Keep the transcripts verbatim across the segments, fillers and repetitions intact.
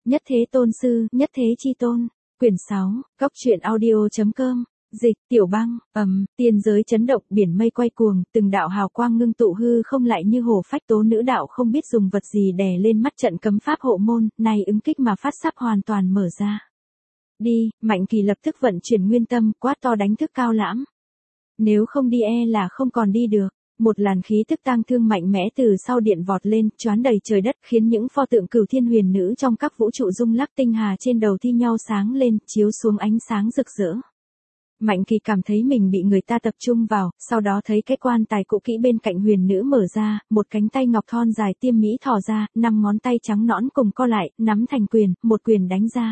Nhất thế tôn sư, nhất thế chi tôn. Quyển sáu, Góc truyện audio.com. Dịch, Tiểu Băng, ầm, tiên giới chấn động, biển mây quay cuồng, từng đạo hào quang ngưng tụ hư không lại như hổ phách, tố nữ đạo không biết dùng vật gì đè lên mắt trận cấm pháp hộ môn, này ứng kích mà phát sắp hoàn toàn mở ra. Đi, Mạnh Kỳ lập tức vận chuyển nguyên tâm, quát to đánh thức Cao Lãm. Nếu không đi e là không còn đi được. Một làn khí tức tang thương mạnh mẽ từ sau điện vọt lên, choán đầy trời đất, khiến những pho tượng Cửu Thiên Huyền Nữ trong các vũ trụ rung lắc, tinh hà trên đầu thi nhau sáng lên, chiếu xuống ánh sáng rực rỡ. Mạnh Kỳ cảm thấy mình bị người ta tập trung vào, sau đó thấy cái quan tài cũ kỹ bên cạnh huyền nữ mở ra, một cánh tay ngọc thon dài tiêm mỹ thò ra, năm ngón tay trắng nõn cùng co lại, nắm thành quyền, một quyền đánh ra.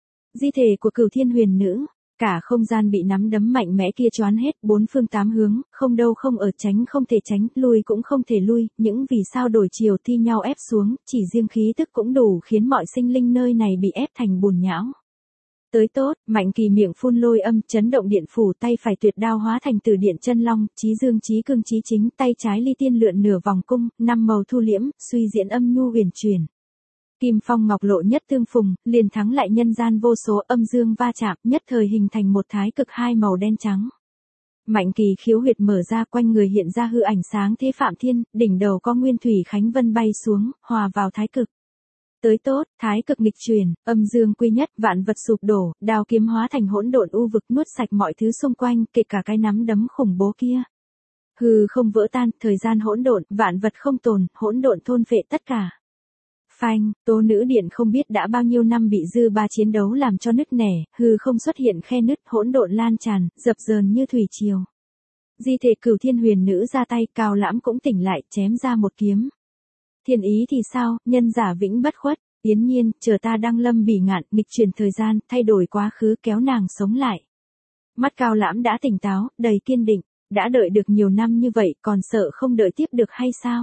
Di thể của Cửu Thiên Huyền Nữ. Cả không gian bị nắm đấm mạnh mẽ kia choán hết, bốn phương tám hướng, không đâu không ở, tránh không thể tránh, lui cũng không thể lui, những vì sao đổi chiều thi nhau ép xuống, chỉ riêng khí tức cũng đủ khiến mọi sinh linh nơi này bị ép thành bùn nhão. Tới tốt, Mạnh Kỳ miệng phun lôi âm, chấn động điện phủ, tay phải tuyệt đao hóa thành Từ Điện Chân Long, chí dương chí cương chí chính, tay trái ly tiên lượn nửa vòng cung, năm màu thu liễm, suy diễn âm nhu huyền truyền. Kim phong ngọc lộ nhất tương phùng, liền thắng lại nhân gian vô số, âm dương va chạm, nhất thời hình thành một thái cực hai màu đen trắng. Mạnh Kỳ khiếu huyệt mở ra, quanh người hiện ra hư ảnh sáng thế phạm thiên, đỉnh đầu có nguyên thủy khánh vân bay xuống, hòa vào thái cực. Tới tốt, thái cực nghịch chuyển, âm dương quy nhất, vạn vật sụp đổ, đao kiếm hóa thành hỗn độn u vực, nuốt sạch mọi thứ xung quanh, kể cả cái nắm đấm khủng bố kia. Hư không vỡ tan, thời gian hỗn độn, vạn vật không tồn, hỗn độn thôn phệ tất cả. Phanh, tố nữ điện không biết đã bao nhiêu năm bị dư ba chiến đấu làm cho nứt nẻ, hư không xuất hiện khe nứt, hỗn độn lan tràn, dập dờn như thủy triều. Di thể Cửu Thiên Huyền Nữ ra tay, Cao Lãm cũng tỉnh lại, chém ra một kiếm. Thiên ý thì sao, nhân giả vĩnh bất khuất, Yến Nhiên, chờ ta đăng lâm bỉ ngạn, nghịch chuyển thời gian, thay đổi quá khứ, kéo nàng sống lại. Mắt Cao Lãm đã tỉnh táo, đầy kiên định, đã đợi được nhiều năm như vậy, còn sợ không đợi tiếp được hay sao?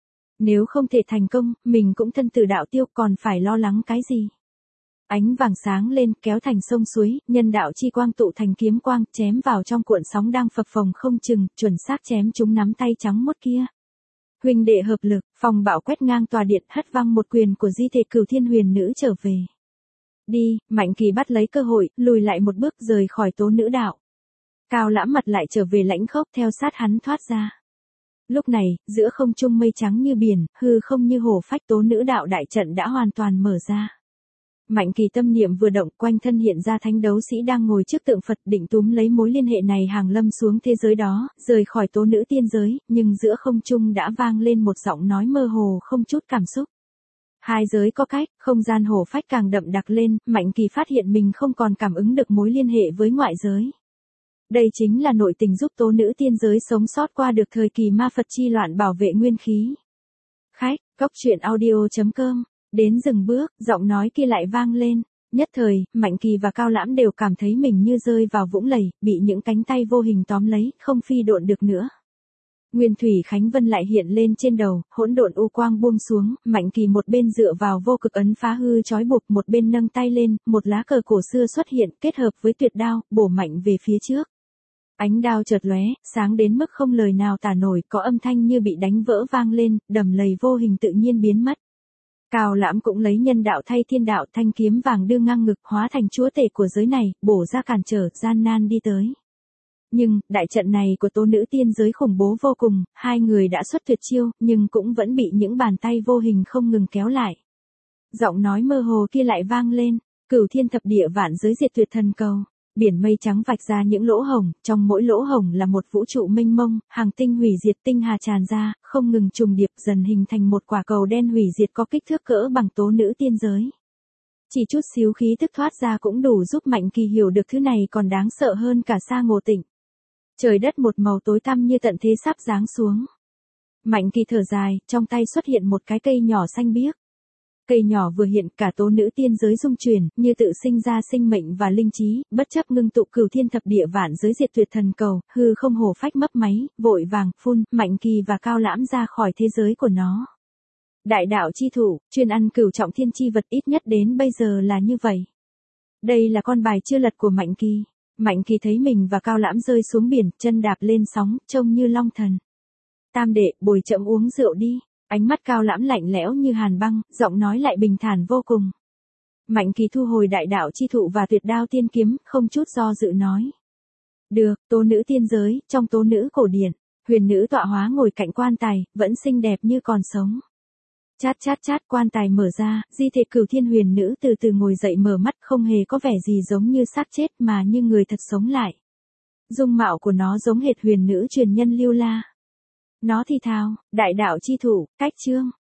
Nếu không thể thành công, mình cũng thân tử đạo tiêu, còn phải lo lắng cái gì? Ánh vàng sáng lên, kéo thành sông suối, nhân đạo chi quang tụ thành kiếm quang, chém vào trong cuộn sóng đang phập phồng không chừng, chuẩn xác chém chúng nắm tay trắng mốt kia. Huynh đệ hợp lực, phong bạo quét ngang tòa điện, hất văng một quyền của di thể Cửu Thiên Huyền Nữ trở về. Đi, Mạnh Kỳ bắt lấy cơ hội, lùi lại một bước, rời khỏi tố nữ đạo. Cao Lãm mặt lại trở về lãnh khốc, theo sát hắn thoát ra. Lúc này, giữa không trung mây trắng như biển, hư không như hổ phách, tố nữ đạo đại trận đã hoàn toàn mở ra. Mạnh Kỳ tâm niệm vừa động, quanh thân hiện ra thánh đấu sĩ đang ngồi trước tượng Phật, định túm lấy mối liên hệ này hàng lâm xuống thế giới đó, rời khỏi tố nữ tiên giới, nhưng giữa không trung đã vang lên một giọng nói mơ hồ không chút cảm xúc. Hai giới có cách, không gian hổ phách càng đậm đặc lên, Mạnh Kỳ phát hiện mình không còn cảm ứng được mối liên hệ với ngoại giới. Đây chính là nội tình giúp tố nữ tiên giới sống sót qua được thời kỳ ma Phật chi loạn, bảo vệ nguyên khí. Khách, Góc truyện audio.com. Đến dừng bước, giọng nói kia lại vang lên. Nhất thời, Mạnh Kỳ và Cao Lãm đều cảm thấy mình như rơi vào vũng lầy, bị những cánh tay vô hình tóm lấy, không phi độn được nữa. Nguyên thủy khánh vân lại hiện lên trên đầu, hỗn độn u quang buông xuống, Mạnh Kỳ một bên dựa vào vô cực ấn phá hư trói buộc, một bên nâng tay lên, một lá cờ cổ xưa xuất hiện, kết hợp với tuyệt đao, bổ mạnh về phía trước. Ánh đao chợt lóe, sáng đến mức không lời nào tả nổi, có âm thanh như bị đánh vỡ vang lên, đầm lầy vô hình tự nhiên biến mất. Cao Lãm cũng lấy nhân đạo thay thiên đạo, thanh kiếm vàng đưa ngang ngực, hóa thành chúa tể của giới này, bổ ra cản trở, gian nan đi tới. Nhưng, đại trận này của tố nữ tiên giới khủng bố vô cùng, hai người đã xuất tuyệt chiêu, nhưng cũng vẫn bị những bàn tay vô hình không ngừng kéo lại. Giọng nói mơ hồ kia lại vang lên, Cửu thiên thập địa vạn giới diệt tuyệt thần cầu. Biển mây trắng vạch ra những lỗ hổng, trong mỗi lỗ hổng là một vũ trụ mênh mông, hàng tinh hủy diệt, tinh hà tràn ra, không ngừng trùng điệp, dần hình thành một quả cầu đen hủy diệt có kích thước cỡ bằng tố nữ tiên giới. Chỉ chút xíu khí tức thoát ra cũng đủ giúp Mạnh Kỳ hiểu được thứ này còn đáng sợ hơn cả Sa Ngộ Tịnh. Trời đất một màu tối tăm như tận thế sắp giáng xuống. Mạnh Kỳ thở dài, trong tay xuất hiện một cái cây nhỏ xanh biếc. Cây nhỏ vừa hiện, cả tố nữ tiên giới rung chuyển, như tự sinh ra sinh mệnh và linh trí, bất chấp ngưng tụ Cửu thiên thập địa vạn giới diệt tuyệt thần cầu, hư không hổ phách mấp máy, vội vàng phun, Mạnh Kỳ và Cao Lãm ra khỏi thế giới của nó. Đại đạo chi thủ, chuyên ăn cửu trọng thiên chi vật, ít nhất đến bây giờ là như vậy. Đây là con bài chưa lật của Mạnh Kỳ. Mạnh Kỳ thấy mình và Cao Lãm rơi xuống biển, chân đạp lên sóng, trông như long thần. Tam đệ, bồi chậm uống rượu đi. Ánh mắt Cao Lãm lạnh lẽo như hàn băng, giọng nói lại bình thản vô cùng. Mạnh Kỳ thu hồi đại đạo chi thụ và tuyệt đao tiên kiếm, không chút do dự nói. Được, tố nữ tiên giới, trong tố nữ cổ điển, huyền nữ tọa hóa ngồi cạnh quan tài, vẫn xinh đẹp như còn sống. Chát chát chát, quan tài mở ra, di thể Cửu Thiên huyền nữ từ từ ngồi dậy, mở mắt, không hề có vẻ gì giống như xác chết mà như người thật sống lại. Dung mạo của nó giống hệt huyền nữ truyền nhân Lưu La. Nó thì thào, đại đạo chi thủ, cách chương.